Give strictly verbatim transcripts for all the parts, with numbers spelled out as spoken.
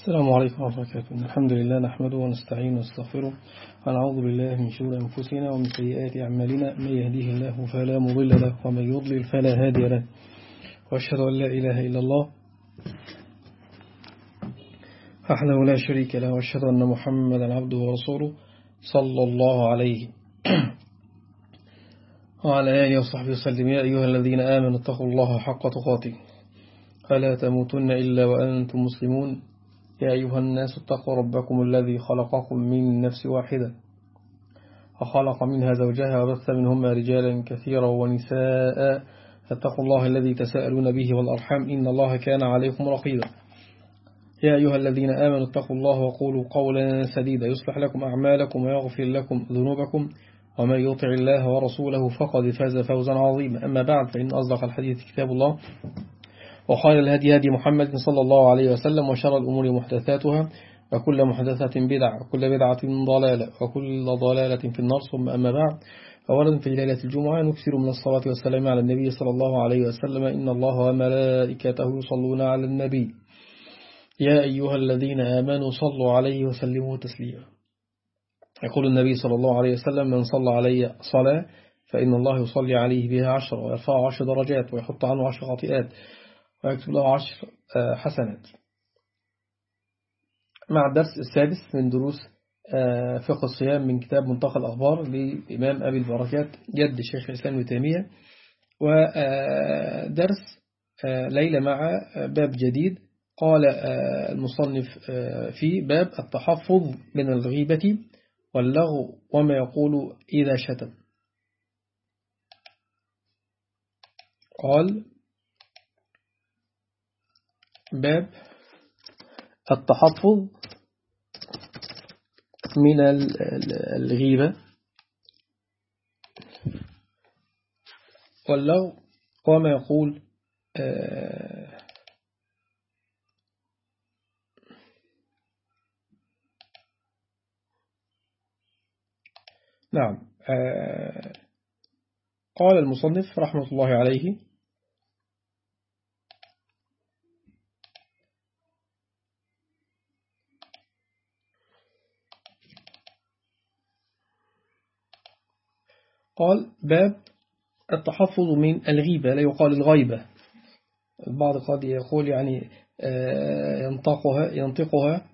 السلام عليكم ورحمة الله وبركاته. الحمد لله نحمده ونستعين ونستغفره ونعوذ بالله من شرور أنفسنا ومن سيئات أعمالنا. من يهديه الله فلا مضل له ومن يضلل فلا هادي له، وأشهد أن لا إله إلا الله وحده لا شريك له، وأشهد أن محمدا عبده ورسوله صلى الله عليه وعلى آله وصحبه وسلم. يا أيها الذين آمنوا اتقوا الله حق تقاته فلا تموتن إلا وأنتم مسلمون. يا أيها الناس اتقوا ربكم الذي خلقكم من نفس واحدة وخلق منها زوجها وبث منهما رجالا كثيرا ونساء، فاتقوا الله الذي تساءلون به والأرحام إن الله كان عليكم رقيبا. يا أيها الذين آمنوا اتقوا الله وقولوا قولا سديدا يصلح لكم أعمالكم ويغفر لكم ذنوبكم، ومن يطع الله ورسوله فقد فاز فوزا عظيما. أما بعد، فإن أصدق الحديث كتاب الله، وخير الهدي هدي محمد صلى الله عليه وسلم، وشر الأمور محدثاتها، وكل محدثة بدعة، وكل بدعة ضلالة، وكل ضلالة في النار. ثم أما بعد، فورد في ليلة الجمعة نكثر من الصلاة والسلام على النبي صلى الله عليه وسلم. إن الله وملائكته يصلون على النبي يا أيها الذين آمنوا صلوا عليه وسلموا تسليما. يقول النبي صلى الله عليه وسلم: من صلى علي صلاة فإن الله يصلي عليه بها عشر، ويرفع عشر درجات، ويحط عنه عشر خطيئات، ويكتب له عشر حسنات. مع الدرس السادس من دروس فقه الصيام من كتاب منتقى الأخبار للإمام أبي البركات جد الشيخ الإسلام ابن تيمية، ودرس ليلة مع باب جديد قال المصنف في باب التحفظ من الغيبة واللغو وما يقول إذا شتم. قال: باب التحفظ من الغيبة واللغو وما يقول آه نعم آه قال المصنف رحمة الله عليه: قال باب التحفظ من الغيبة، لا يقال الغيبة. البعض قد يقول يعني ينطقها ينطقها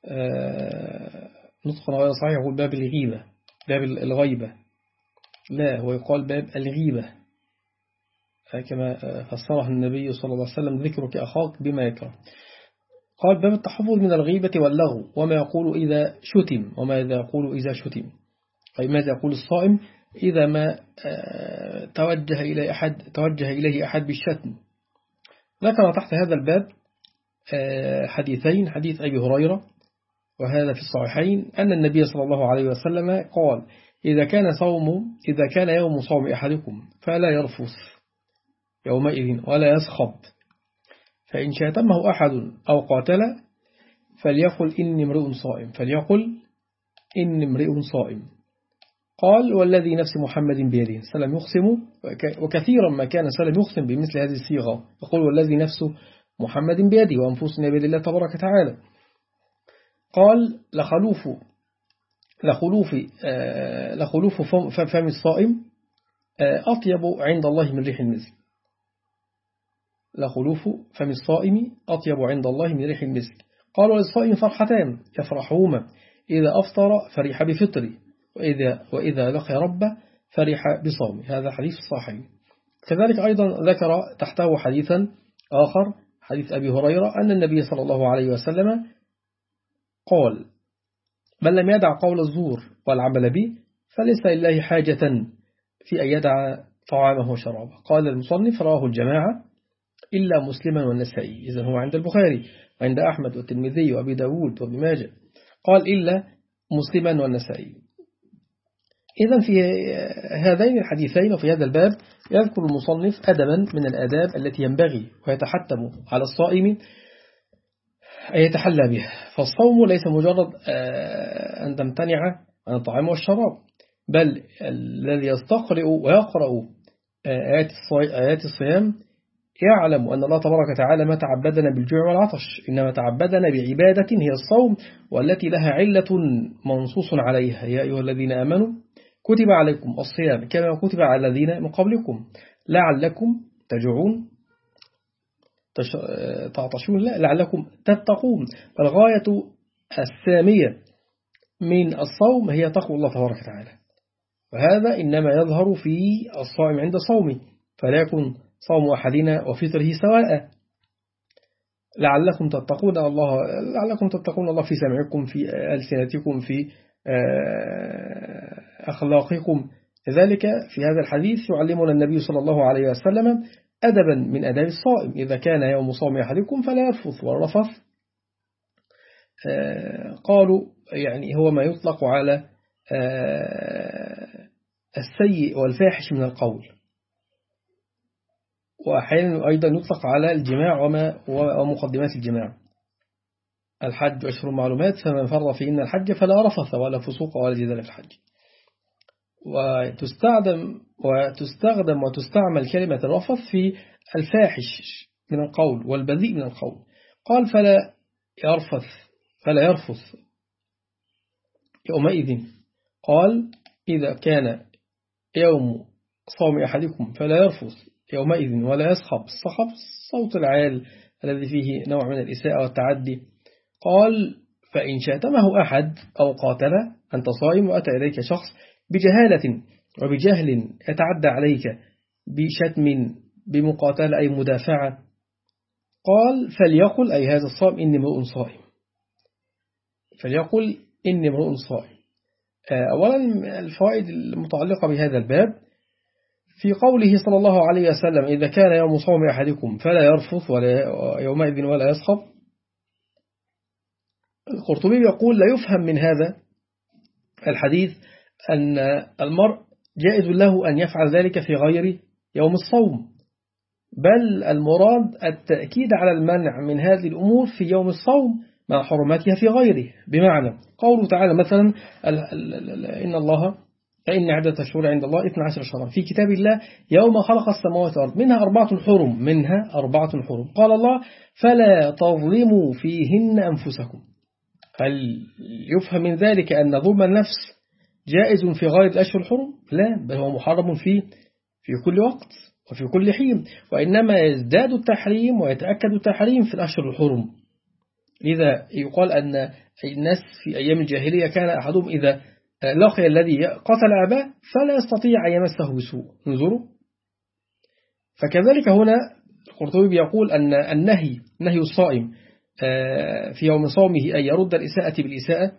نطقا غير صحيح، يقول باب الغيبة، باب الغيبة. لا، هو يقال باب الغيبة كما فسرها النبي صلى الله عليه وسلم: ذكرك أخاك بما يكره. قال باب التحفظ من الغيبة واللغو وما يقول إذا شتم، وماذا يقول إذا شتم، أي ماذا يقول الصائم إذا ما توجه إليه أحد توجه إليه أحد بالشتم. ذكر تحت هذا الباب حديثين: حديث أبي هريرة وهذا في الصحيحين أن النبي صلى الله عليه وسلم قال: إذا كان صوم إذا كان يوم صوم أحدكم فلا يرفث يومئذ ولا يسخب، فإن شاتمه أحد أو قاتل فليقل إني امرئ صائم فليقل إني امرئ صائم. قال: والذي نفس محمد بيده، سلم يقسم، وكثيرا ما كان سلم يقسم بمثل هذه الصيغة، يقول: والذي نفس محمد بيده وأنفسنا بيد الله تبارك وتعالى. قال: لخلوف لخلوف لخلوف فم الصائم أطيب عند الله من ريح المسك. لخلوف فم الصائم أطيب عند الله من ريح المسك. قال: وللصائم فرحتان يفرحهما: إذا أفطر فرح بفطره، وإذا, وإذا لقي ربه فرح بصومه. هذا حديث صحيح. كذلك أيضا ذكر تحته حديثا آخر، حديث أبي هريرة أن النبي صلى الله عليه وسلم قال: من لم يدع قول الزور والعمل به فليس لله حاجة في أن يدع طعامه وشرابه. قال المصنف: رواه الجماعة إلا مسلما والنسائي. إذن هو عند البخاري وعند أحمد والترمذي وأبي داود وابن ماجه. قال: إلا مسلما والنسائي. إذن في هذين الحديثين وفي هذا الباب يذكر المصنف أدبا من الآداب التي ينبغي ويتحتم على الصائم أن يتحلى بها. فالصوم ليس مجرد أن تمتنع عن الطعام والشراب، بل الذي يستقرئ ويقرأ آيات الصيام يعلم أن الله تبارك وتعالى ما تعبدنا بالجوع والعطش، إنما تعبدنا بعبادة هي الصوم، والتي لها علة منصوص عليها. يا أيها الذين آمنوا كتب عليكم الصيام كما كتب على الذين من قبلكم لعلكم تجوعون تعطشون، لا لعلكم تتقون. الغاية السامية من الصوم هي تقوى الله تبارك وتعالى، وهذا إنما يظهر في الصائم عند صومه، فلا يكون صوم أحدنا وفطره سواء. لعلكم تتقون الله لعلكم تتقون الله في سمعكم، في ألسنتكم، في أخلاقكم. لذلك في هذا الحديث يعلمنا النبي صلى الله عليه وسلم أدبا من أداب الصائم: إذا كان يوم صوم أحدكم فلا يرفث. والرفث قالوا يعني هو ما يطلق على السيء والفاحش من القول، وأحيانا أيضا يطلق على الجماع وما ومقدمات الجماع. الحج أشهر معلومات، فمن فرض فيهن الحج فلا رفث ولا فسوق ولا جدال في الحج. وتستخدم وتستخدم وتستعمل كلمة الرفث في الفاحش من القول والبذيء من القول. قال فلا يرفث فلا يرفث يومئذ. قال إذا كان يوم صوم أحدكم فلا يرفث يومئذ ولا يصخب. الصخب الصوت العال الذي فيه نوع من الإساءة والتعدي. قال فإن شاتمه أحد أو قاتل، أنت صائم وأتى إليك شخص بجهالة وبجهل يتعدى عليك بشتم بمقاتلة أي مدافعة، قال فليقل أي هذا الصائم إني امرؤ صائم، فليقل إني امرؤ صائم. أولا الفوائد المتعلقة بهذا الباب في قوله صلى الله عليه وسلم: إذا كان يوم صوم أحدكم فلا يرفث ولا يومئذ ولا يصخب. القرطبي يقول لا يفهم من هذا الحديث أن المرء جائز له أن يفعل ذلك في غير يوم الصوم، بل المراد التأكيد على المنع من هذه الأمور في يوم الصوم مع حرماتها في غيره. بمعنى قوله تعالى مثلا: إن الله فإن عدة الشهور عند الله اثنا عشر شهرا في كتاب الله يوم خلق السماوات والأرض منها أربعة حرم منها أربعة حرم. قال الله: فلا تظلموا فيهن أنفسكم. هل يفهم من ذلك أن ظلم النفس جائز في غير الأشهر الحرم؟ لا، بل هو محرم في في كل وقت وفي كل حين، وإنما يزداد التحريم ويتأكد التحريم في الأشهر الحرم. لذا يقال أن الناس في أيام الجاهلية كان أحدهم إذا لقي الذي قتل أباه فلا يستطيع أن يمسه بسوء. انظروا. فكذلك هنا القرطبي يقول أن النهي نهي الصائم في يوم صومه أن يرد الإساءة بالإساءة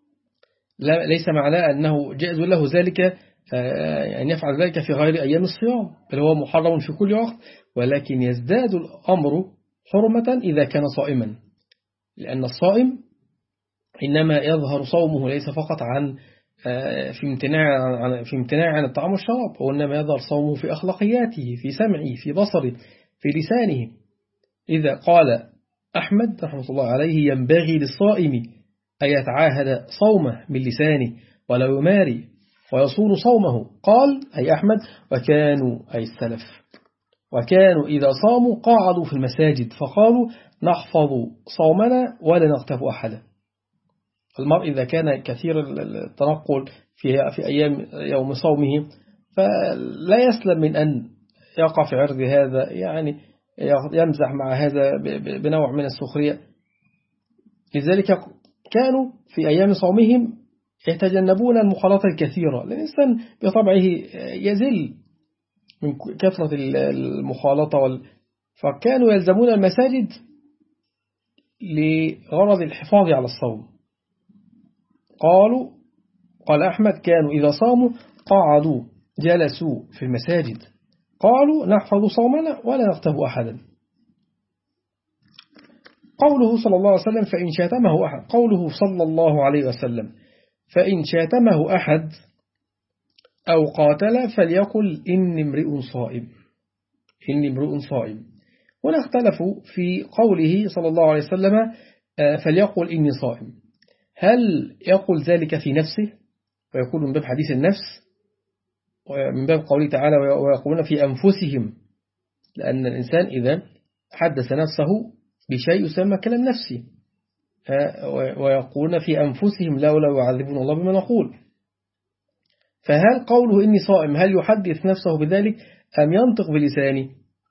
ليس معناه أنه جائز له ذلك أن يفعل ذلك في غير أيام الصيام، بل هو محرم في كل وقت، ولكن يزداد الأمر حرمة إذا كان صائما، لأن الصائم إنما يظهر صومه ليس فقط عن في امتناع عن في امتناع عن الطعام والشراب، وإنما يظهر صومه في أخلاقياته، في سمعه، في بصره، في لسانه. إذا قال أحمد رحمة الله عليه: ينبغي للصائم أن يتعاهد صومه من لسانه ولا يماري ويصون صومه. قال أي أحمد: وكانوا أي السلف وكانوا إذا صاموا قاعدوا في المساجد فقالوا: نحفظ صومنا ولا نغتاب أحدا. المرء إذا كان كثير التنقل في في أيام يوم صومه فلا يسلم من أن يقع في عرض هذا، يعني يمزح مع هذا بنوع من السخرية. لذلك كانوا في أيام صومهم يتجنبون المخالطة الكثيرة، لأن الإنسان بطبعه يزل من كثرة المخالطة وال... فكانوا يلزمون المساجد لغرض الحفاظ على الصوم. قالوا قال أحمد: كانوا إذا صاموا قعدوا جلسوا في المساجد قالوا: نحفظ صومنا ولا نغتاب أحدا. قوله صلى الله عليه وسلم: فإن شاتمه أحد قوله صلى الله عليه وسلم فإن شاتمه أحد أو قاتل فليقل إني امرئ صائم إني امرئ صائم. هنا اختلفوا في قوله صلى الله عليه وسلم فليقل إني صائم، هل يقول ذلك في نفسه ويقول من باب حديث النفس، ومن باب قوله تعالى ويقولون في أنفسهم لأن الإنسان إذا حدث نفسه بشيء يسمى كلام نفسي، ويقولون في أنفسهم لولا يعذبون الله بما نقول. فهل قوله إني صائم هل يحدث نفسه بذلك أم ينطق بلسانه؟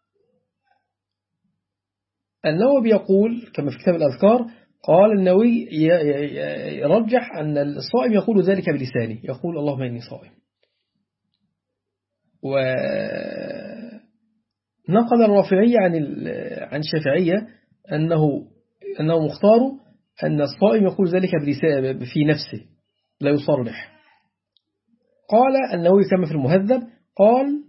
النووي يقول كما في كتاب الأذكار، قال النووي يرجح أن الصائم يقول ذلك بلسانه، يقول اللهم إني صائم. ونقل الرافعي عن عن الشافعية أنه أنه مختار أن الصائم يقول ذلك في نفسه لا يصرح. قال النووي كما في المهذب، قال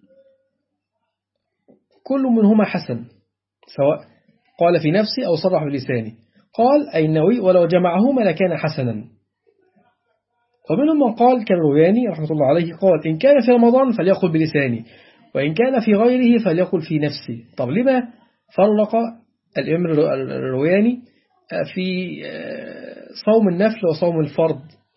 كل منهما حسن، سواء قال في نفسه أو صرح بلسانه. قال أي النووي ولو جمعهما لكان حسنا. ومنهم من قال كالروياني رحمة الله عليه، قال إن كان في رمضان فليقل بلسانه، وإن كان في غيره فليقل في نفسه. طب لما فرق الإمام الروياني في صوم النفل وصوم الفرض؟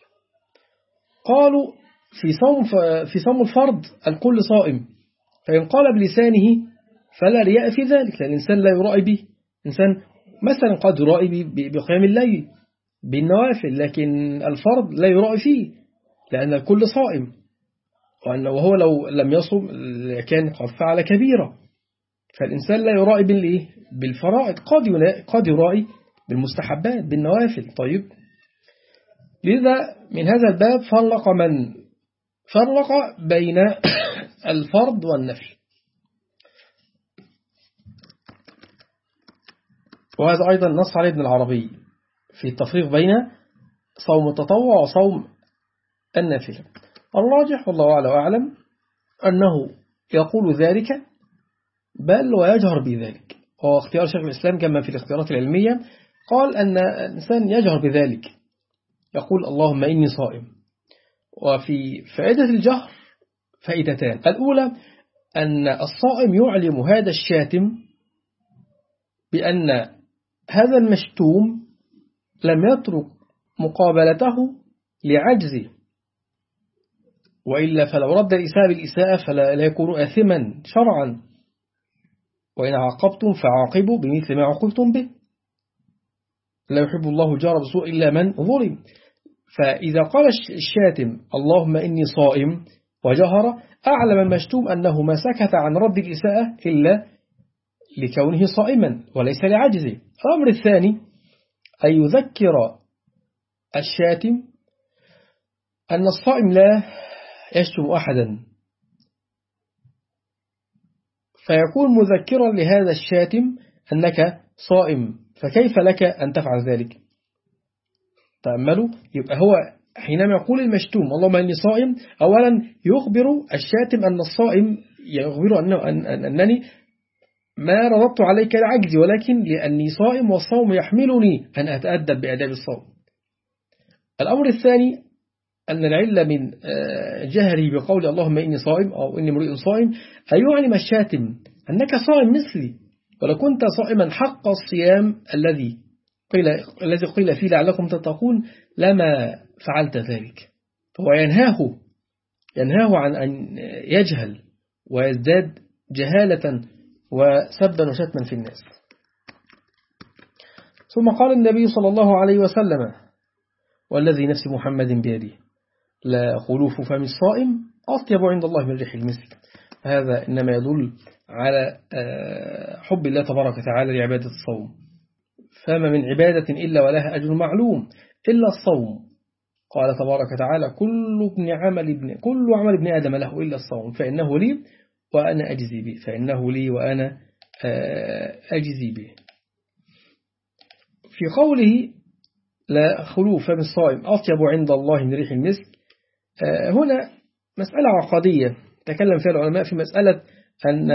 قالوا في صوم في صوم الفرض الكل صائم، فإن قال بلسانه فلا رياء في ذلك، لأن الإنسان لا يرائي به. إنسان مثلا قد يرائي بقيام الليل بالنوافل، لكن الفرض لا يرائي فيه لأن الكل صائم، وهو لو لم يصم كان قد فعل كبيرة. فالإنسان لا يرائي بالإيه؟ بالفرائض، قد يرائي بالمستحبات بالنوافل. طيب، لذا من هذا الباب فرق من فرق بين الفرض والنفل. وهذا أيضا نص عليه ابن العربي في التفريق بين صوم التطوع وصوم النافلة. الراجح والله أعلى وأعلم أنه يقول ذلك بل ويجهر بذلك، وهو اختيار شيخ الإسلام كما في الاختيارات العلمية، قال أن الإنسان يجهر بذلك، يقول اللهم إني صائم. وفي فائدة الجهر فائدتان: الأولى أن الصائم يعلم هذا الشاتم بأن هذا المشتوم لم يترك مقابلته لعجزه، وإلا فلو رد الإساءة بالإساءة فلا يكون آثما شرعا، وإن عاقبتم فعاقبوا بمثل ما عاقبتم به، لا يحب الله جار بسوء إلا من ظلم. فإذا قال الشاتم اللهم إني صائم وجهر، أعلم المشتوم أنه ما سكت عن رد الإساءة إلا لكونه صائما وليس لعجزه. الأمر الثاني أن يذكر الشاتم أن الصائم لا يشتم أحدا، فيكون مذكرا لهذا الشاتم أنك صائم، فكيف لك أن تفعل ذلك؟ تأملوا، يبقى هو حينما يقول المشتوم اللهم إني صائم، أولا يخبر الشاتم أن الصائم، يخبر أنه أن أنني ما رددت عليك لعجزي، ولكن لأني صائم والصوم يحملني أن أتأدب بآداب الصوم. الأمر الثاني أن العلة من جهري بقول اللهم إني صائم أو إني امرئ صائم أن يعلم الشاتم أنك صائم مثلي، ولو كنت صائما حق الصيام الذي قيل الذي قيل فيه لعلكم تتقون لما فعلت ذلك. فهو ينهاه ينهاه عن أن يجهل ويزداد جهالة وسبا وشتما في الناس. ثم قال النبي صلى الله عليه وسلم والذي نفس محمد بيده لا خلوف فم الصائم أطيب عند الله من ريح المسك. هذا إنما يدل على حب الله تبارك وتعالى لعبادة الصوم، فما من عبادة إلا ولها أجر معلوم إلا الصوم. قال تبارك وتعالى كل ابن عمل ابن كل عمل ابن آدم له إلا الصوم فإنه لي وأنا أجزي به فإنه لي وأنا أجزي به. في قوله لا خلوف فم الصائم أطيب عند الله من ريح المسك، هنا مسألة عقدية تكلم فيها العلماء في مسألة أن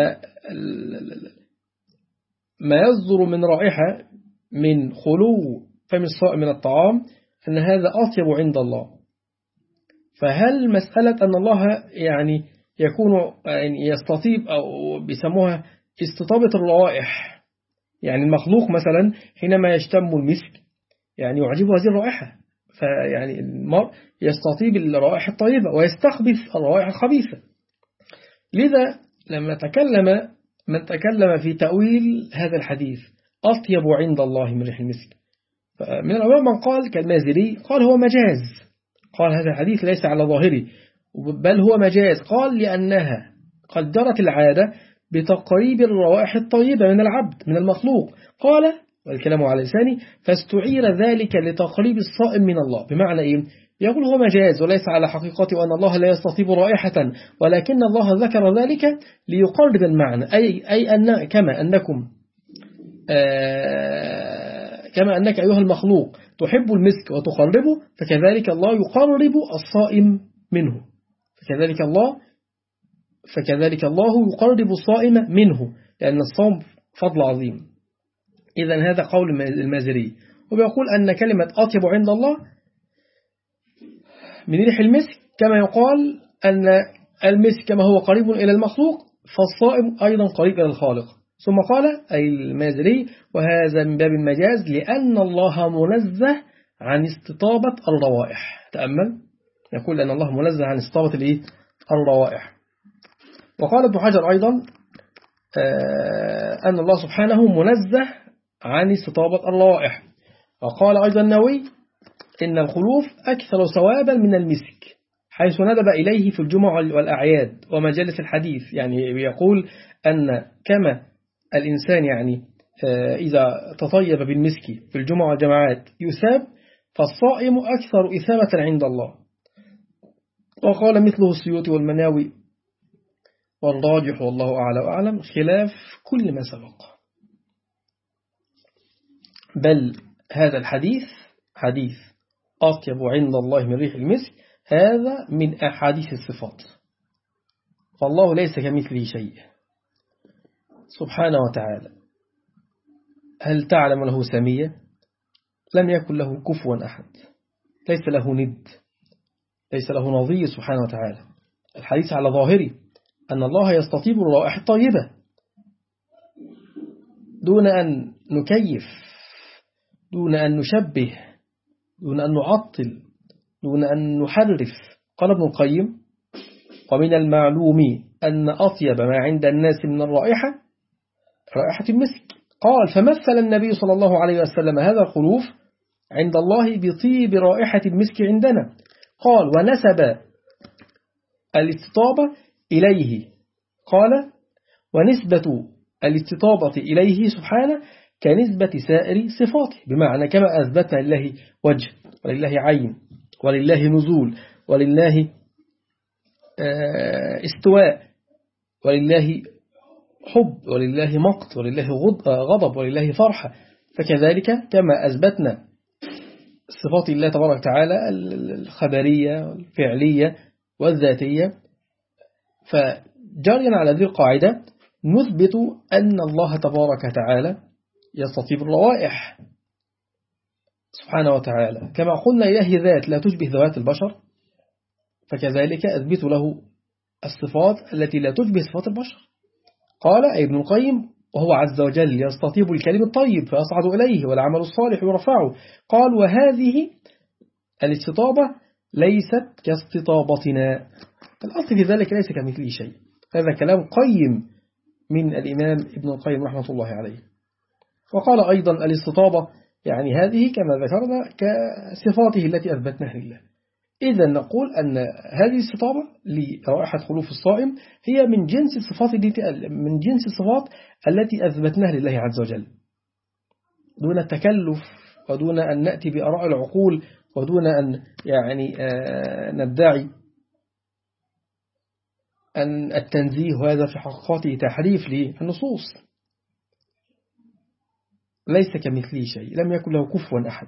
ما يصدر من رائحة من خلو فم الصائم من الطعام أن هذا أطيب عند الله. فهل مسألة أن الله يعني يكون يعني يستطيب أو بيسموها استطابة الروائح، يعني المخلوق مثلا حينما يشتم المسك يعني يعجبه هذه الرائحة، فيعني المرء يستطيب الروائح الطيبة ويستخبث الروائح الخبيثة. لذا لما تكلم من تكلم في تأويل هذا الحديث أطيب عند الله من ريح المسك. من العلماء من قال كالمازري قال هو مجاز، قال هذا الحديث ليس على ظاهره بل هو مجاز، قال لأنها قد جرت العادة بتقريب الروائح الطيبة من العبد من المخلوق، قال والكلام على لساني فاستعير ذلك لتقريب الصائم من الله. بمعنى إيه؟ يقول هو مجاز وليس على حقيقته وأن الله لا يستطيب رائحة، ولكن الله ذكر ذلك ليقرب المعنى، أي, أي أن كما أنكم آه كما أنك أيها المخلوق تحب المسك وتقربه، فكذلك الله يقرب الصائم منه، فكذلك الله فكذلك الله يقرب الصائم منه، لأن الصوم فضل عظيم. إذن هذا قول المازري، وبيقول أن كلمة أطيب عند الله من ريح المسك، كما يقال أن المسك كما هو قريب إلى المخلوق فالصائم أيضا قريب إلى الخالق. ثم قال أي المازري وهذا من باب المجاز لأن الله منزه عن استطابة الروائح. تأمل، يقول أن الله منزه عن استطابة الروائح. وقال ابن حجر أيضا أن الله سبحانه منزه عن استطابة الروائح. وقال أيضا النووي إن الخلوف أكثر ثوابا من المسك، حيث ندب إليه في الجمع والأعياد ومجالس الحديث. يعني يقول أن كما الإنسان يعني إذا تطيب بالمسك في الجمع والجماعات يثاب، فالصائم أكثر إثابة عند الله. وقال مثله السيوطي والمناوي والراجح والله أعلى وأعلم خلاف كل ما سبق. بل هذا الحديث حديث أطيب عند الله من ريح المسك هذا من أحاديث الصفات، فالله ليس كمثله شيء سبحانه وتعالى. هل تعلم له سمية؟ لم يكن له كفوا أحد، ليس له ند، ليس له نظير سبحانه وتعالى. الحديث على ظاهره أن الله يستطيب الروائح الطيبة دون أن نكيف، دون أن نشبه، دون أن نعطل، دون أن نحرف. قال ابن القيم ومن المعلوم أن أطيب ما عند الناس من الرائحة رائحة المسك. قال فمثل النبي صلى الله عليه وسلم هذا الخلوف عند الله بطيب رائحة المسك عندنا. قال ونسب الاستطابة إليه، قال ونسبة الاستطابة إليه سبحانه كنسبة سائر صفاته، بمعنى كما أثبتنا لله وجه ولله عين ولله نزول ولله استواء ولله حب ولله مقت ولله غضب ولله فرحة، فكذلك كما أثبتنا صفات الله تبارك وتعالى الخبرية والفعلية والذاتية، فجريا على ذي القاعدة نثبت أن الله تبارك وتعالى يستطيب الروائح سبحانه وتعالى. كما قلنا إله ذات لا تشبه ذوات البشر، فكذلك أثبت له الصفات التي لا تشبه صفات البشر. قال ابن القيم وهو عز وجل يستطيب الكلم الطيب فيصعد إليه والعمل الصالح يرفعه. قال وهذه الاستطابة ليست كاستطابتنا، الأصل في ذلك ليس كمثله شيء. هذا كلام قيم من الإمام ابن القيم رحمة الله عليه. وقال أيضا الاستطابة يعني هذه كما ذكرنا كصفاته التي أثبتناها لله. إذا نقول أن هذه الستارة لرائحة خلوف الصائم هي من جنس الصفات من جنس الصفات التي أثبتناها لله عز وجل، دون التكلف ودون أن نأتي بآراء العقول ودون أن يعني ندعي أن التنزيه هذا في حقيقته تحريف للنصوص. ليس كمثله شيء، لم يكن له كفوا أحد.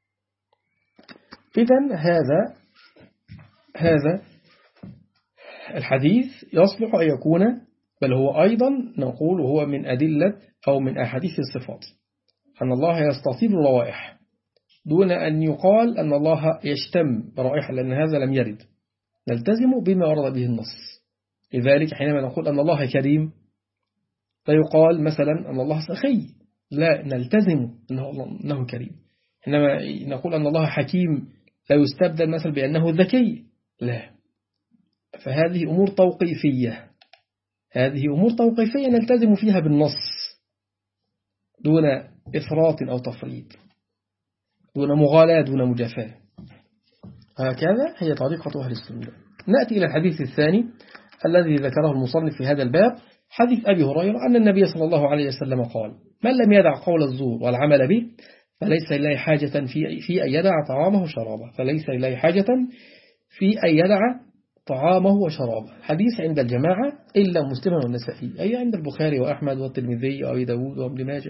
إذن هذا هذا الحديث يصلح أن يكون، بل هو أيضا نقول هو من أدلة أو من أحاديث الصفات أن الله يستطيب الروائح، دون أن يقال أن الله يشتم رائحة، لأن هذا لم يرد. نلتزم بما ورد به النص. لذلك حينما نقول أن الله كريم لا يقال مثلا أن الله سخي، لا، نلتزم أنه كريم. حينما نقول أن الله حكيم لا يستبدل مثل بأنه ذكي، لا، فهذه أمور توقيفية، هذه أمور توقيفية نلتزم فيها بالنص دون إفراط أو تفريط، دون مغالاة دون مجافاة. هكذا هي طريقة أهل السنة. نأتي إلى الحديث الثاني الذي ذكره المصنف في هذا الباب، حديث أبي هريرة أن النبي صلى الله عليه وسلم قال: من لم يدع قول الزور والعمل به فليس لله حاجة في في أن يدع طعامه وشرابه فليس لله حاجة في أن يدع طعامه وشرابه. حديث عند الجماعة إلا مسلم والنسائي، أي عند البخاري وأحمد والترمذي وأبي داود وابن ماجه.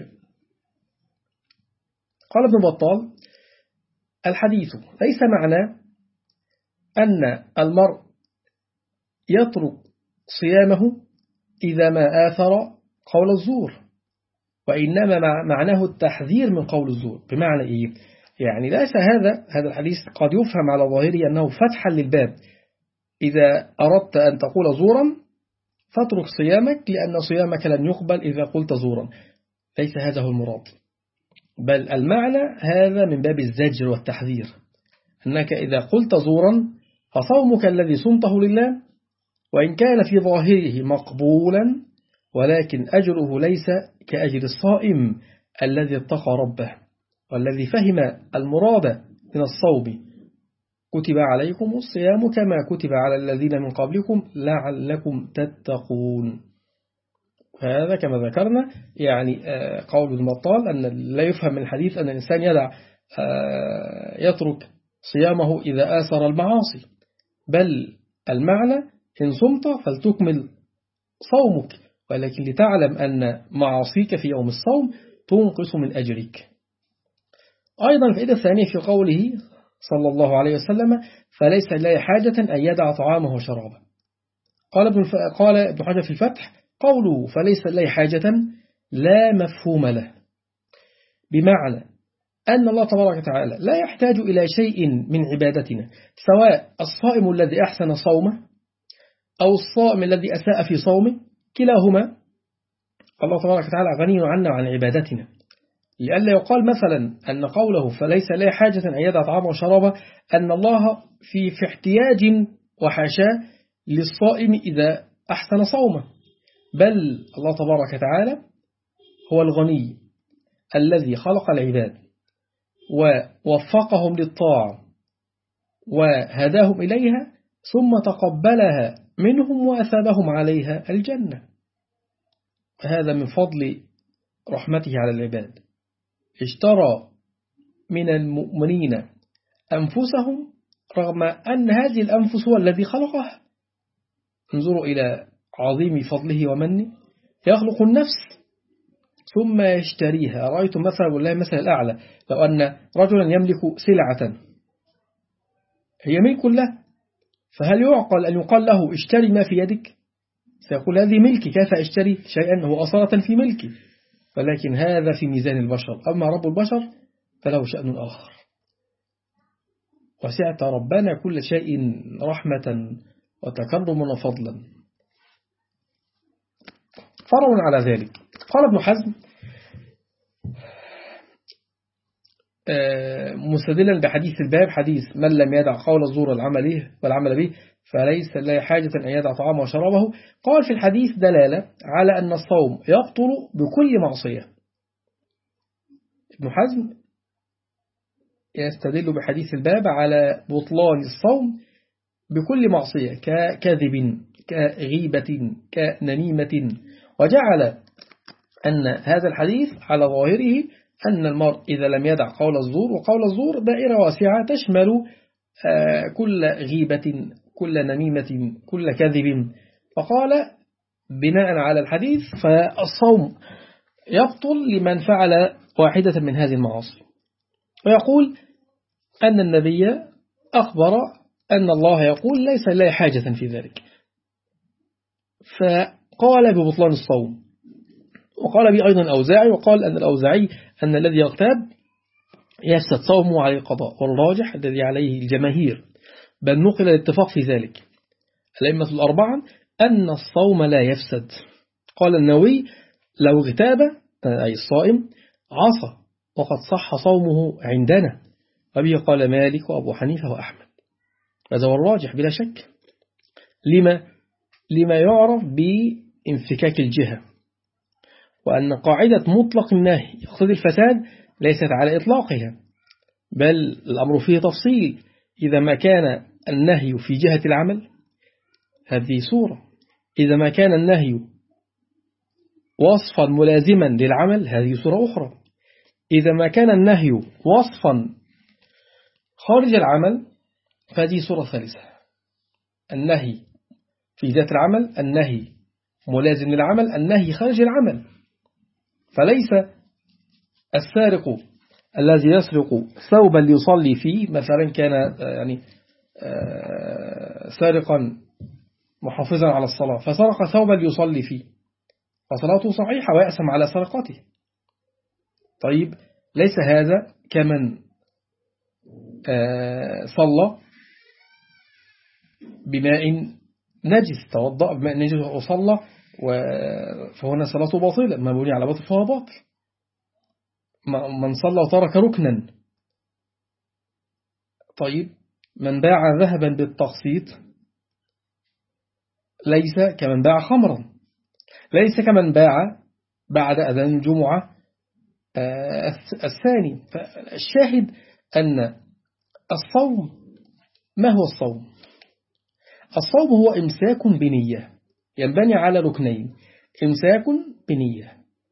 قال ابن بطال: الحديث ليس معنى أن المرء يترك صيامه إذا ما آثر قول الزور، وإنما معناه التحذير من قول الزور. بمعنى إيه؟ يعني ليس هذا هذا الحديث قد يفهم على ظاهره أنه فتحا للباب، إذا أردت أن تقول زورا فاترك صيامك لأن صيامك لن يقبل إذا قلت زورا. ليس هذا هو المراد، بل المعنى هذا من باب الزجر والتحذير، أنك إذا قلت زورا فصومك الذي صمته لله وإن كان في ظاهره مقبولا، ولكن أجره ليس كأجر الصائم الذي اتقى ربه والذي فهم المراد من الصوم. كتب عليكم الصيام كما كتب على الذين من قبلكم لعلكم تتقون. هذا كما ذكرنا يعني قول ابن بطال أن لا يفهم من الحديث أن الإنسان يدع يترك صيامه إذا آثر المعاصي، بل المعنى إن صمت فلتكمل صومك، ولكن لتعلم أن معاصيك في يوم الصوم تنقص من أجرك. أيضا الفائدة الثانية في قوله صلى الله عليه وسلم: فليس لله حاجة أن يدع طعامه وشرابه. قال ابن ف... قال ابن حجر في الفتح: قوله فليس لله حاجة لا مفهوم له، بمعنى أن الله تبارك وتعالى لا يحتاج إلى شيء من عبادتنا، سواء الصائم الذي أحسن صومه أو الصائم الذي أساء في صومه، كلاهما الله تبارك وتعالى غني عنا وعن عبادتنا. لئلا يقال مثلا أن قوله فليس لا حاجة أن يدع طعامه وشرابه أن الله في في احتياج وحاشاه للصائم إذا أحسن صومه، بل الله تبارك وتعالى هو الغني الذي خلق العباد ووفقهم للطاعة وهداهم إليها ثم تقبلها منهم وأثابهم عليها الجنة. هذا من فضل رحمته على العباد. اشترى من المؤمنين أنفسهم رغم أن هذه الأنفس هو الذي خلقها. انظروا إلى عظيم فضله ومنه، يخلق النفس ثم يشتريها. رأيتم مثلا والله مثل الأعلى، لو أن رجلا يملك سلعة هي ملك له، فهل يعقل أن يقال له اشتري ما في يدك؟ سيقول هذه ملكي، كيف اشتري شيئا هو أصالة في ملكي؟ ولكن هذا في ميزان البشر، أما رب البشر فله شأن آخر. وسعت ربنا كل شيء رحمة وتكرما وفضلا. فرع على ذلك قال ابن حزم مستدلا بحديث الباب، حديث من لم يدع قول الزور والعمل والعمل به فليس لا حاجة أن يدع طعامه وشرابه. قال في الحديث دلالة على أن الصوم يبطل بكل معصية. ابن حزم يستدل بحديث الباب على بطلان الصوم بكل معصية، ككذب كغيبة كنميمة، وجعل أن هذا الحديث على ظاهره أن المرء إذا لم يدع قول الزور، وقول الزور دائرة واسعة تشمل كل غيبة كل نميمة كل كذب. فقال بناء على الحديث فالصوم يبطل لمن فعل واحدة من هذه المعاصي. ويقول أن النبي أخبر أن الله يقول ليس لا حاجة في ذلك، فقال ببطلان الصوم. وقال به أيضا الأوزاعي، وقال أن الأوزاعي أن الذي يغتاب يفسد صومه عليه القضاء، والراجح الذي عليه الجماهير، بل نقل الاتفاق في ذلك الأئمة الأربعة أن الصوم لا يفسد. قال النووي لو اغتاب أي الصائم عصى وقد صح صومه عندنا، وبه قال مالك وأبو حنيفة وأحمد. هذا هو الراجح بلا شك، لما لما يعرف انفكاك الجهة، وأن قاعدة مطلق النهي يقتضي الفساد ليست على إطلاقها، بل الأمر فيه تفصيل. إذا ما كان النهي في جهة العمل هذه صورة، إذا ما كان النهي وصفا ملازما للعمل هذه صورة أخرى، إذا ما كان النهي وصفا خارج العمل فهذه صورة ثالثة. النهي في ذات العمل، النهي ملازم للعمل، النهي خارج العمل. فليس السارق الذي يسرق ثوبا ليصلي فيه مثلا كان يعني سارقا محافظا على الصلاة فسرق ثوبا ليصلي فيه فصلاته صحيحة ويأسم على سرقته. طيب ليس هذا كمن صلى بماء نجس، توضأ بماء نجس وصلى فهنا صلاته باطلة، ما بني على باطل فهو باطل. من صلى وترك ركنا. طيب من باع ذهبا بالتقسيط ليس كمن باع خمرا، ليس كمن باع بعد أذان الجمعة الثاني. فالشاهد أن الصوم، ما هو الصوم؟ الصوم هو إمساك بنية ينبني على ركنين، إمساك بنية.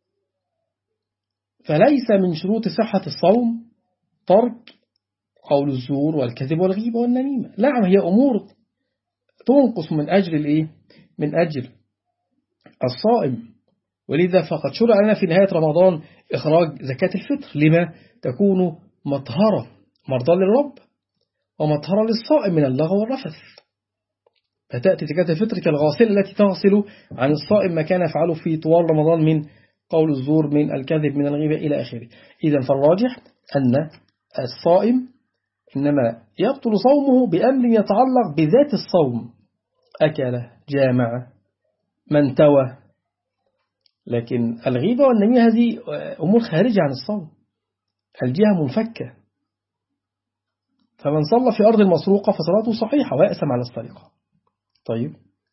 فليس من شروط صحة الصوم ترك قول الزور والكذب والغيبة والنميمة، نعم هي أمور تنقص من أجل الإيه؟ من أجل الصائم. ولذا فقد شرع لنا في نهاية رمضان إخراج زكاة الفطر لما تكون مطهرة مرضى للرب ومطهرة للصائم من اللغو والرفث. فتأتي زكاة الفطر كالغاسلة التي تغسل عن الصائم ما كان يفعله في طوال رمضان من قول الزور، من الكذب، من الغيبة إلى آخره. إذن فالراجح أن الصائم إنما يبطل صومه بأمر يتعلق بذات الصوم، أكل، جامع، من توى. لكن الغيبة والنميمة هذه أمور خارجة عن الصوم، الجهة منفكة. فمن صلى في أرض المسروقة فصلاته صحيحة ويأسم على السرقة. طيب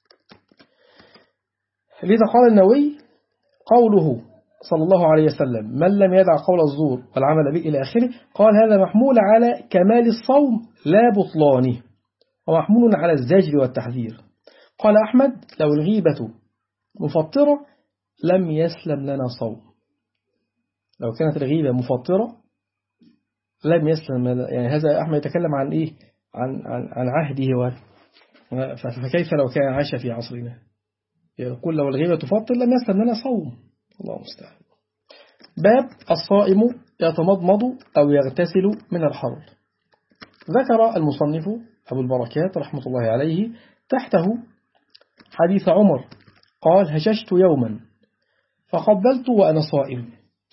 لذا قال النووي قوله صلى الله عليه وسلم من لم يدع قول الزور والعمل به إلى آخره، قال هذا محمول على كمال الصوم لا بطلانه، ومحمول على الزجر والتحذير. قال أحمد لو الغيبة مفطرة لم يسلم لنا صوم، لو كانت الغيبة مفطرة لم يسلم لنا. يعني هذا أحمد يتكلم عن إيه؟ عن, عن, عن عهده و... فكيف لو كان عاش في عصرنا؟ يقول لو الغيبة تفطر لم يسلم لنا صوم. الله مستعان. باب الصائم يتمضمض أو يغتسل من الحر. ذكر المصنف أبو البركات رحمة الله عليه تحته حديث عمر قال هششت يوما فقبلت وأنا صائم،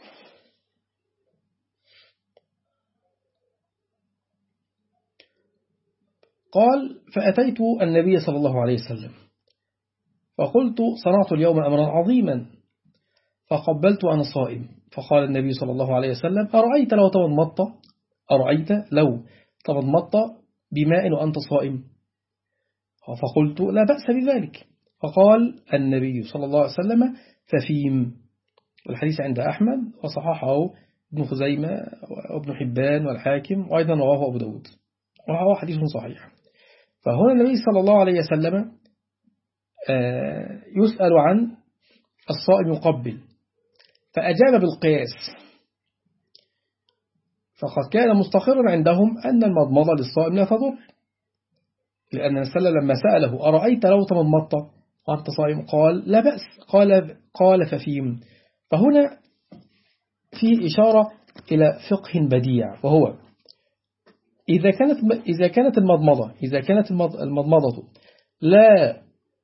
قال فأتيت النبي صلى الله عليه وسلم فقلت صنعت اليوم أمرا عظيما فقبلت وأنا صائم، فقال النبي صلى الله عليه وسلم أرأيت لو تمضمضت أرأيت لو تمضمضت بماء وأنت صائم؟ فقلت لا بأس بذلك. فقال النبي صلى الله عليه وسلم ففيم. والحديث عند أحمد وصححه ابن خزيمة وابن حبان والحاكم، وأيضا رواه أبو داود وهو حديث صحيح. فهنا النبي صلى الله عليه وسلم يسأل عن الصائم يقبل فأجاب بالقياس، فقد كان مستقرا عندهم أن المضمضة للصائم لا تضر، لأن النبي لما سأله أرأيت لو تمضمضت وأنت صائم قال لا بأس، قال قال ففيم. فهنا في إشارة إلى فقه بديع، وهو إذا كانت إذا كانت المضمضة إذا كانت المضمضة لا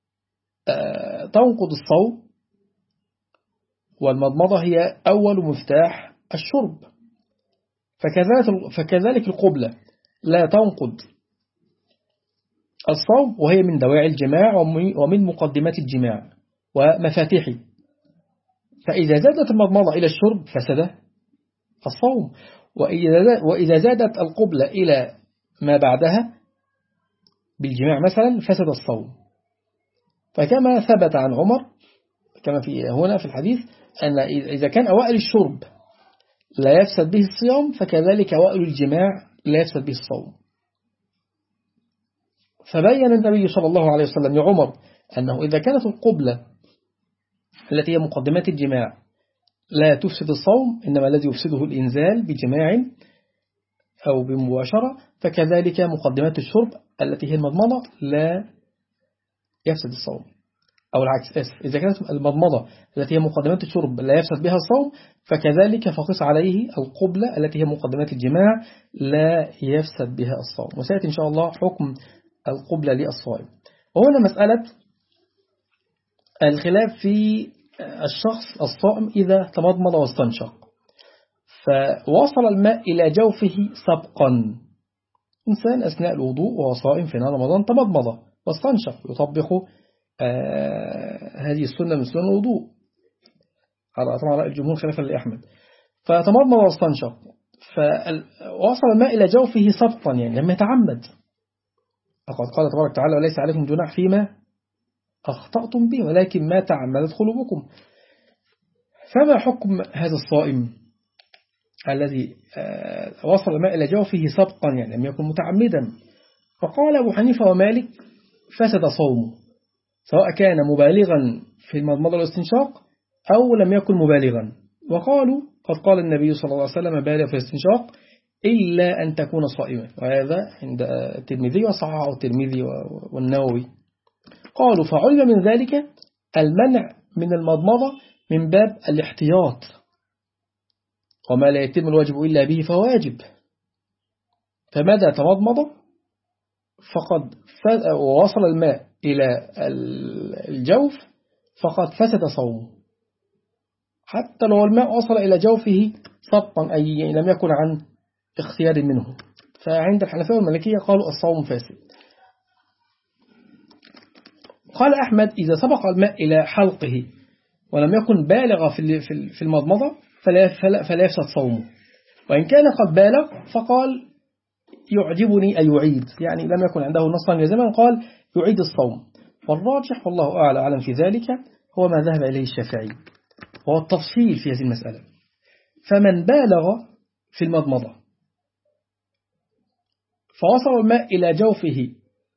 تنقض الصوم، والمضمضة هي أول مفتاح الشرب، فكذلك فكذلك القبلة لا تنقض الصوم وهي من دواعي الجماع ومن مقدمات الجماع ومفاتيحه. فإذا زادت المضمضة إلى الشرب فسد الصوم، وإذا زادت القبلة إلى ما بعدها بالجماع مثلا فسد الصوم. فكما ثبت عن عمر كما في هنا في الحديث أن إذا كان أوائل الشرب لا يفسد به الصيام فكذلك أوائل الجماع لا يفسد به الصوم. فبين النبي صلى الله عليه وسلم لعمر أنه إذا كانت القبلة التي هي مقدمات الجماع لا تفسد الصوم، إنما الذي يفسده الإنزال بجماع أو بمباشرة، فكذلك مقدمات الشرب التي هي المضمضة لا يفسد الصوم، أو العكس أسف، إذا كانت المضمضة التي هي مقدمات الشرب لا يفسد بها الصوم فكذلك فقس عليه القبلة التي هي مقدمات الجماع لا يفسد بها الصوم. وسيأتي إن شاء الله حكم القبلة للصائم. وهنا مسألة الخلاف في الشخص الصائم إذا تمضمض واستنشق فوصل الماء إلى جوفه سبقا. إنسان أثناء الوضوء وهو صائم في نهار رمضان تمضمض واستنشق، يطبق آه هذه السنة من سنن الوضوء على طبعا رأي الجمهور خلافا لأحمد. فتمضمض واستنشق فوصل الماء إلى جوفه سبقا، يعني لم يتعمد. فقد قال تبارك وتعالى وليس عليكم جناح فيما أخطأتم به ولكن ما تعمدت قلوبكم. فما حكم هذا الصائم الذي وصل الماء إلى جوفه سبقا يعني لم يكن متعمدا؟ فقال أبو حنيفة ومالك فسد صومه سواء كان مبالغا في المضمضة والاستنشاق أو لم يكن مبالغا. وقالوا قد قال النبي صلى الله عليه وسلم بالغ في الاستنشاق إلا أن تكون صائما، وهذا عند الترمذي وصححه الترمذي والنووي. قالوا فعلم من ذلك المنع من المضمضة من باب الاحتياط، وما لا يتم الواجب إلا به فواجب. فماذا تمضمض فقد ووصل الماء إلى الجوف فقد فسد صومه، حتى لو الماء وصل إلى جوفه سبقا أي لم يكن عن اختيار منه. فعند الحنفية والمالكية قالوا الصوم فاسد. قال أحمد إذا سبق الماء إلى حلقه ولم يكن بالغ في المضمضة فلا يفسد صومه، وإن كان قد بالغ فقال يعجبني أن يعيد، يعني لم يكن عنده نصا لزمان قال يعيد الصوم. والراجح والله أعلى أعلم في ذلك هو ما ذهب إليه الشافعي، وهو التفصيل في هذه المسألة. فمن بالغ في المضمضة فوصل الماء إلى جوفه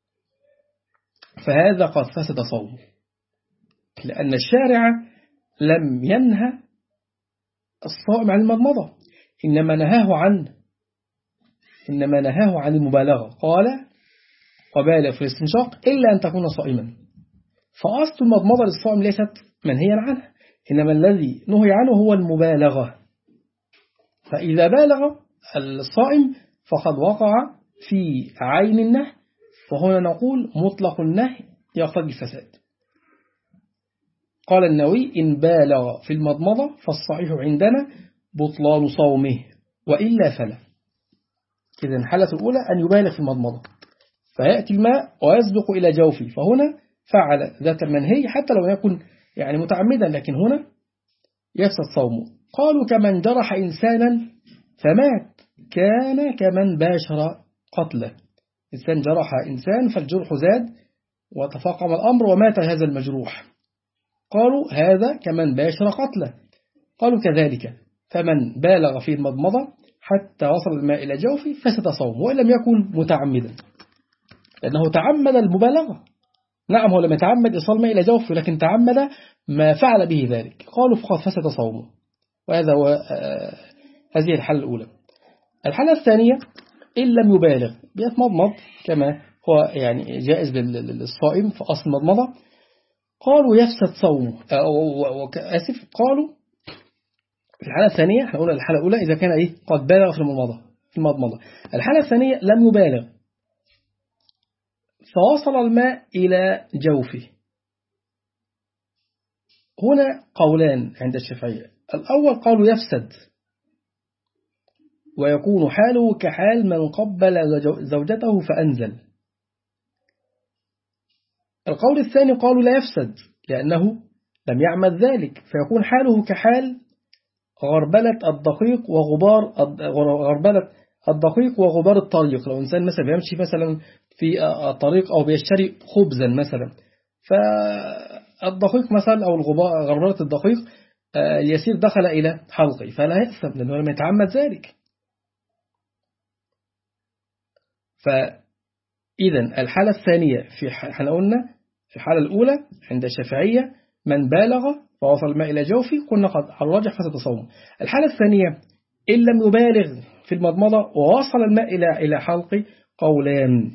فهذا قد فسد صومه، لأن الشارع لم ينهى الصائم عن المضمضة، إنما نهاه عن إنما نهاه عن المبالغة. قال وبالغ في الاستنشاق إلا أن تكون صائما. فأصل المضمضة للصائم ليست منهيا عنها، إنما الذي نهي عنه هو المبالغة. فإذا بالغ الصائم فقد وقع في عين النهي، وهنا نقول مطلق النهي يقتضي الفساد. قال النووي إن بالغ في المضمضة فالصحيح عندنا بطلان صومه وإلا فلا. إذن الحالة الأولى أن يبالغ في المضمضة فيأتي الماء ويسبق إلى جوفه، فهنا فعل ذات المنهي حتى لو يكن يعني متعمدا، لكن هنا يفسد صومه. قالوا كمن جرح إنسانا فمات كان كمن باشر قتله. إنسان جرح إنسان فالجرح زاد وتفاقم الأمر ومات هذا المجروح، قالوا هذا كمن باشر قتله. قالوا كذلك فمن بالغ في المضمضة حتى وصل الماء إلى جوفه فسد صومه وإن لم يكن متعمدا، لأنه تعمد المبالغة. نعم هو لم يتعمد إيصال الماء إلى جوفه لكن تعمد ما فعل به ذلك، قالوا فقد فسد صومه. وهذا هو آه هذه الحالة الأولى. الحالة الثانية إن لم يبالغ بيتمضمض كما هو يعني جائز للصائم في أصل المضمضة، قالوا يفسد صومه. أسف قالوا في الحالة الثانية، احنا قلنا الحالة الأولى إذا كان إيه قد بالغ في المضمضة في المضمضة الحالة الثانية لم يبالغ فوصل الماء إلى جوفه. هنا قولان عند الشافعية. الأول قالوا يفسد ويكون حاله كحال من قبل زوجته فأنزل. القول الثاني قالوا لا يفسد لأنه لم يعمل ذلك، فيكون حاله كحال غربلة الدقيق وغبار غربلة الدقيق وغبار الطريق. لو إنسان مثلا بيمشي مثلا في الطريق أو بيشتري خبزا مثلا الدقيق مثلا أو غرارة الدقيق اليسير دخل إلى حلقه فلا يأثم لأنه لم يتعمد ذلك. فإذا الحالة الثانية في احنا قلنا في الحالة الأولى عند الشافعية من بالغ فوصل الماء إلى جوفه قلنا قد على الراجح فسد صومه. الحالة الثانية إن لم يبالغ في المضمضة ووصل الماء إلى إلى حلقه قولان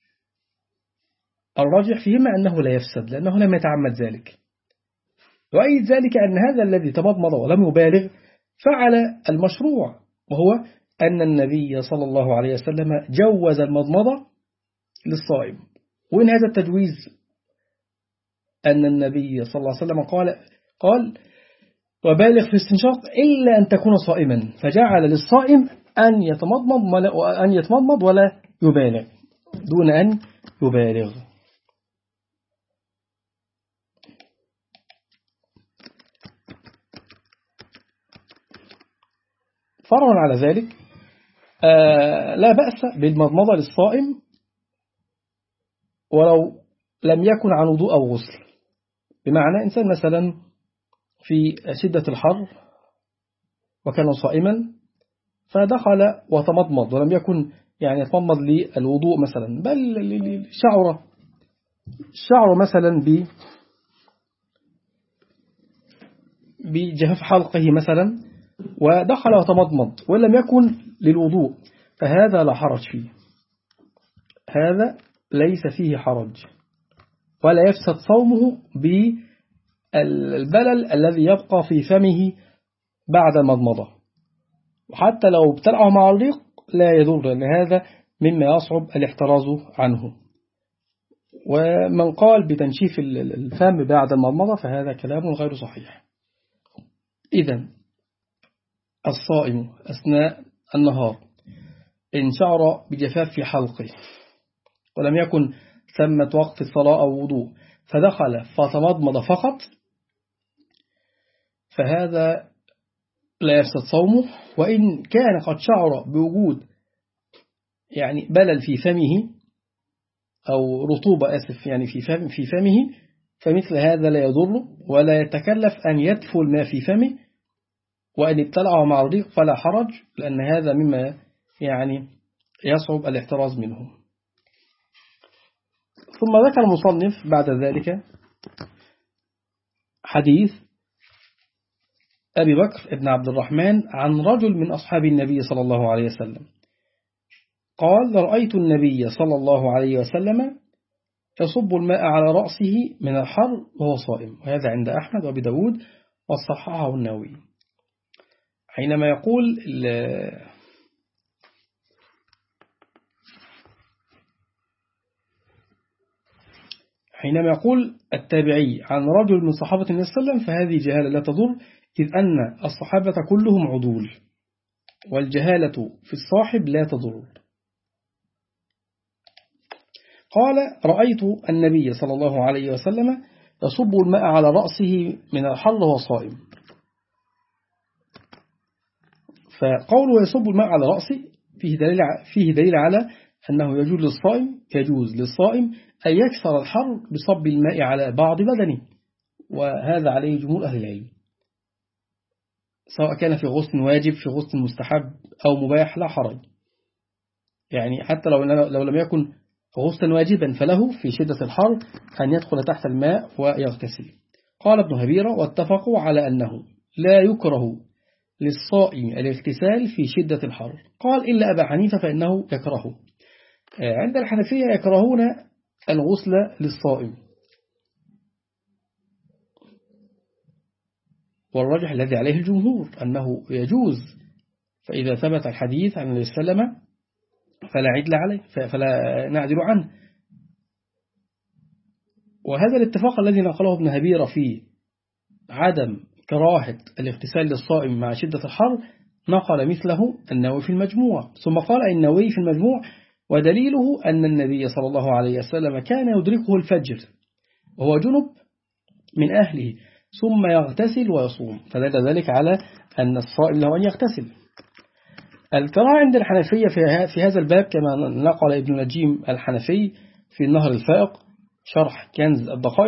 الراجح فيهما أنه لا يفسد لأنه لم يتعمد ذلك. وأيد ذلك أن هذا الذي تمضمض ولم يبالغ فعل المشروع وهو أن النبي صلى الله عليه وسلم جوز المضمضة للصائم. وإن هذا التجويز أن النبي صلى الله عليه وسلم قال قال وبالغ في الاستنشاق إلا أن تكون صائما فجعل للصائم أن يتمضمض ولا, أن يتمضمض ولا يبالغ دون أن يبالغ. فرعا على ذلك آه لا بأس بالمضمضة للصائم ولو لم يكن عن وضوء أو غسل. بمعنى إنسان مثلا في شدة الحر وكان صائما فدخل وتمضمض ولم يكن يعني يتمضمض للوضوء مثلا بل شعر شعر مثلا ب بجهف حلقه مثلا ودخل وتمضمض ولم يكن للوضوء فهذا لا حرج فيه. هذا ليس فيه حرج ولا يفسد صومه بالبلل الذي يبقى في فمه بعد المضمضة. وحتى لو ابتلعه مع الريق لا يضر لأن هذا مما يصعب الاحتراز عنه. ومن قال بتنشيف الفم بعد المضمضة فهذا كلام غير صحيح. إذن الصائم أثناء النهار إن شعر بجفاف في حلقه ولم يكن ثمة وقت الصلاة أو وضوء فدخل فتمضمض فقط فهذا لا يفسد صومه. وإن كان قد شعر بوجود يعني بلل في فمه أو رطوبة أسف يعني في فم في فمه فمثل هذا لا يضر ولا يتكلف أن يدفل ما في فمه. وأن ابتلعه مع الريق فلا حرج لأن هذا مما يعني يصعب الاحتراز منه. ثم ذكر المصنف بعد ذلك حديث أبي بكر ابن عبد الرحمن عن رجل من أصحاب النبي صلى الله عليه وسلم قال رأيت النبي صلى الله عليه وسلم يصب الماء على رأسه من الحر وهو صائم. وهذا عند أحمد وأبي داود وصححه النووي. حينما يقول حينما يقول التابعي عن رجل من صحابة النبي صلى الله عليه وسلم فهذه جهالة لا تضر إذ أن الصحابة كلهم عدول والجهالة في الصاحب لا تضر. قال رأيت النبي صلى الله عليه وسلم يصب الماء على رأسه من الحر وهو صائم. فقوله يصب الماء على رأسه فيه دليل فيه دليل على أنه يجوز للصائم يجوز للصائم أن يكسر الحر بصب الماء على بعض بدنه. وهذا عليه جمهور أهل العلم سواء كان في غسل واجب في غسل مستحب أو مباح لا حرج. يعني حتى لو لو لم يكن غسلا واجبا فله في شدة الحر أن يدخل تحت الماء ويغتسل. قال ابن هبيرة واتفقوا على أنه لا يكره للصائم الاغتسال في شدة الحر. قال إلا أبا حنيفة فإنه يكرهه. عند الحنفية يكرهون الغسل للصائم والراجح الذي عليه الجمهور أنه يجوز. فإذا ثبت الحديث عن النبي صلى الله عليه وسلم فلا عدل عليه فلا نعدل عنه. وهذا الاتفاق الذي نقله ابن هبيرة في عدم كراهة الاغتسال للصائم مع شدة الحر نقل مثله النووي في المجموع. ثم قال النووي في المجموع ودليله أن النبي صلى الله عليه وسلم كان يدركه الفجر وهو جنب من أهله ثم يغتسل ويصوم فدل ذلك على أن الصائم له أن يغتسل. الكراهة عند الحنفية في هذا الباب كما نقل ابن نجيم الحنفي في النهر الفائق شرح كنز الدقائق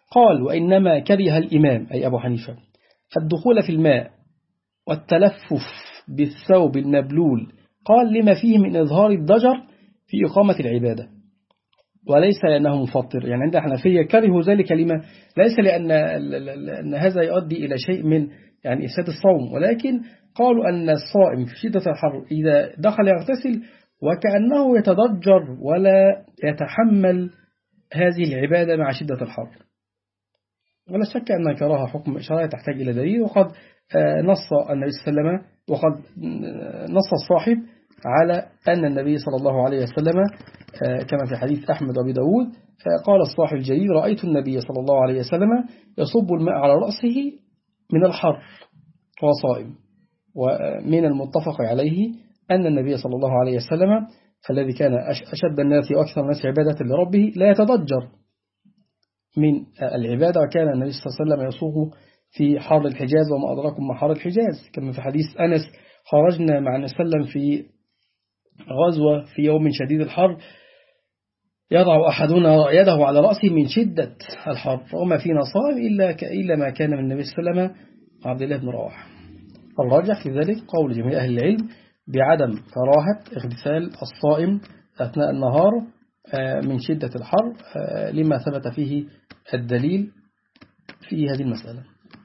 قال وإنما كره الإمام أي أبو حنيفة الدخول في الماء والتلفف بالثوب المبلول، قال لما فيه من إظهار الضجر في إقامة العبادة، وليس لأنه مفطر. يعني عند الحنفية كرهوا ذلك لما ليس لأن أن هذا يؤدي إلى شيء من يعني إفساد الصوم، ولكن قالوا أن الصائم في شدة الحر إذا دخل يغتسل وكأنه يتضجر ولا يتحمل هذه العبادة مع شدة الحر. ولا شك أن كراهة حكم شرعي تحتاج إلى دليل، وقد نص النبي صلى الله عليه وسلم وقد نص الصاحب على أن النبي صلى الله عليه وسلم كما في حديث أحمد وأبي داود قال الصاحب الجليل رأيت النبي صلى الله عليه وسلم يصب الماء على رأسه من الحر وصائم. ومن المتفق عليه أن النبي صلى الله عليه وسلم الذي كان أشد الناس وأكثر الناس عبادة لربه لا يتضجر من العبادة، وكان النبي صلى الله عليه وسلم يصوغ في حر الحجاز وما أدراكم ما حر الحجاز، كما في حديث أنس خرجنا مع النبي صلى الله عليه وسلم في غزوة في يوم شديد الحر يضع أحدنا يده على رأسه من شدة الحر وما فينا صائم إلا إلا ما كان من النبي صلى الله عليه وسلم عبد الله بن رواحة. الراجح في ذلك قول جميع أهل العلم بعدم كراهة اغتسال الصائم أثناء النهار من شدة الحر لما ثبت فيه الدليل في هذه المسألة.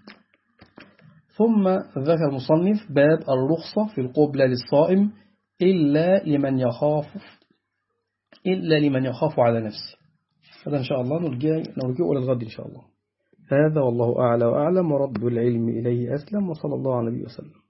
ثم ذكر المصنف باب الرخصة في القبلة للصائم إلا لمن يخاف إلا لمن يخاف على نفسه. هذا إن شاء الله نرجع نرجع إلى الغد إن شاء الله. هذا والله أعلى وأعلم ورد العلم إليه أسلم، وصلى الله عليه وسلم.